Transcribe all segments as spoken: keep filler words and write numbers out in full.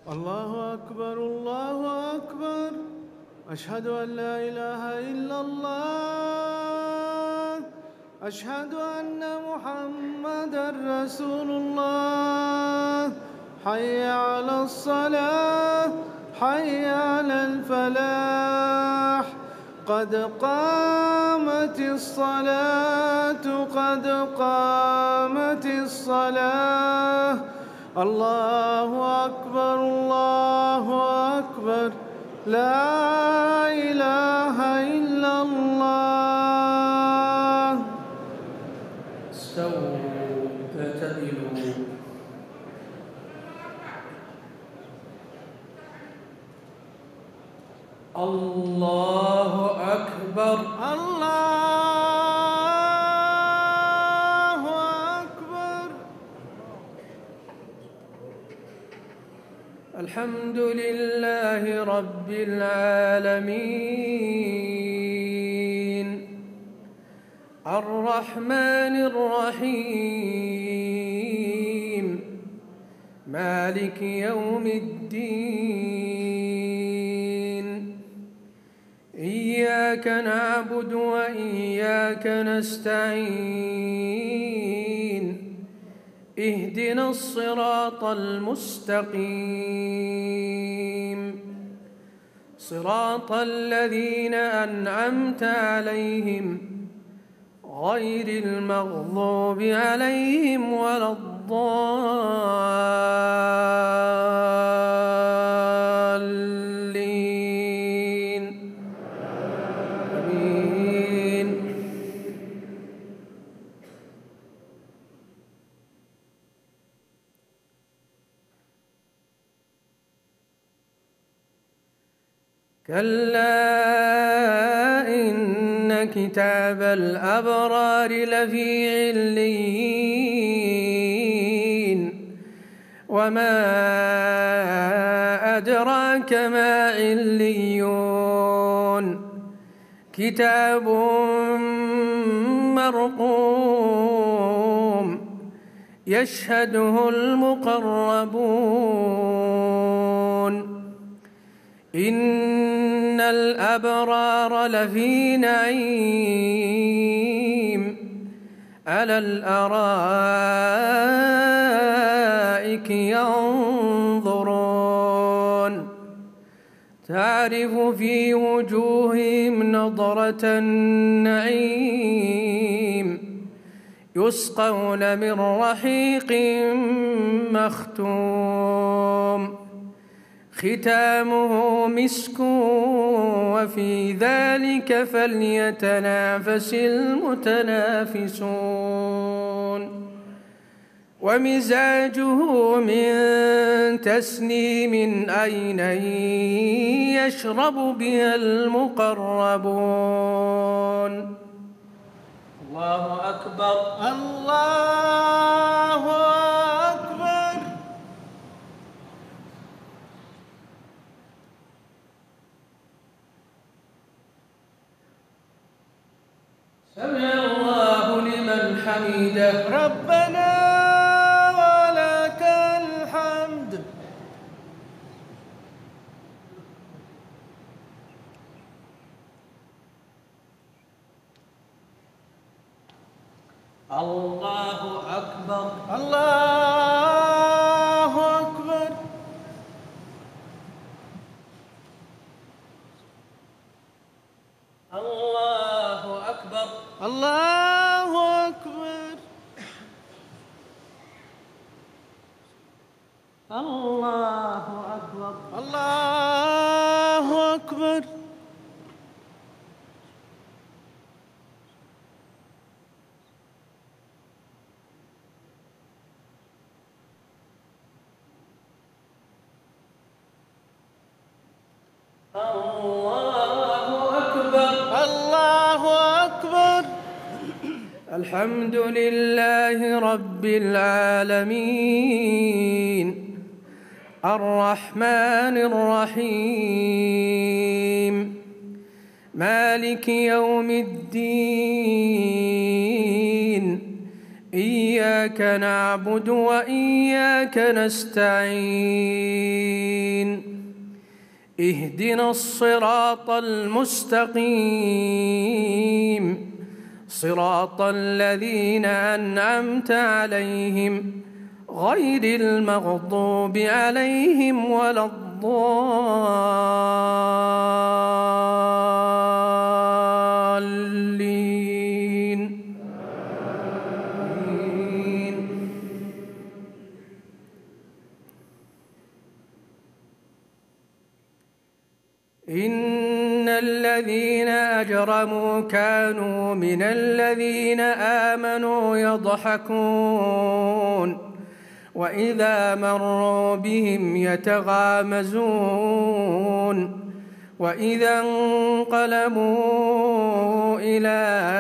الله أكبر الله أكبر. أشهد أن لا إله إلا الله. أشهد أن محمدًا رسول الله. حي على الصلاة حي على الفلاح. قد قامت الصلاة قد قامت الصلاة. الله أكبر الله أكبر. لا إله إلا الله. استووا اعتدلوا. الله أكبر الله أكبر. الحمد لله رب العالمين الرحمن الرحيم مالك يوم الدين. إياك نعبد وإياك نستعين. اهدنا الصراط المستقيم صراط الذين أنعمت عليهم غير المغضوب عليهم ولا الضالين. آمين. كلا إن كتاب الأبرار لفي عليين. وما أدراك ما عليون. كتاب مرقوم يشهده المقربون. إن الأبرار لفي نعيم على الأرائك ينظرون. تعرف في وجوههم نضرة النعيم. يسقون من رحيق مختوم ختامه مسك وفي ذلك فليتنافس المتنافسون. ومزاجه من تسنيم عينا يشرب بها المقربون. الله أكبر الله أكبر. سمع الله لمن حمده. ربنا ولك الحمد. الله أكبر الله أكبر. الله أكبر الله أكبر. الله أكبر الله أكبر. الله أكبر الله أكبر. الحمد لله رب العالمين الرحمن الرحيم مالك يوم الدين. إياك نعبد وإياك نستعين اهدنا الصراط المستقيم صراط الذين أنعمت عليهم غير المغضوب عليهم ولا الضالين آمين. إن الذين أجرموا كانوا من الذين آمنوا يضحكون وإذا مروا بهم يتغامزون وإذا انقلبوا إلى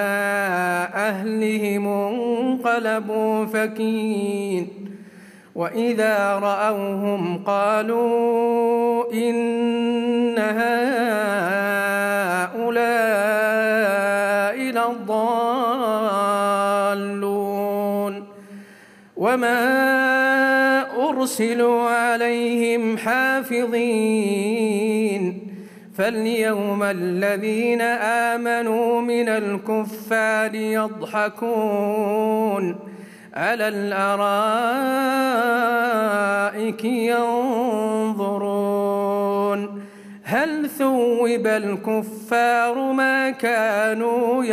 أهلهم انقلبوا فكين وإذا رأوهم قالوا إن هؤلاء لضالون وما أرسلوا عليهم حافظين فاليوم الذين آمنوا من الكفار يضحكون على الأرائك ينظرون هل ثوب الكفار ما كانوا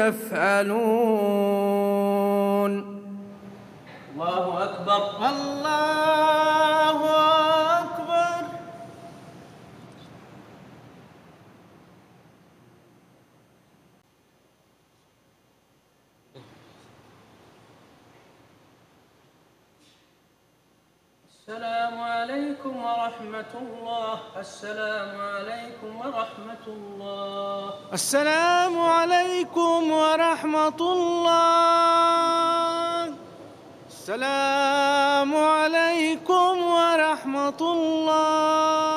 يفعلون. الله أكبر. الله أكبر. السلام عليكم ورحمة الله. السلام عليكم ورحمة الله. السلام عليكم ورحمة الله. السلام عليكم ورحمة الله.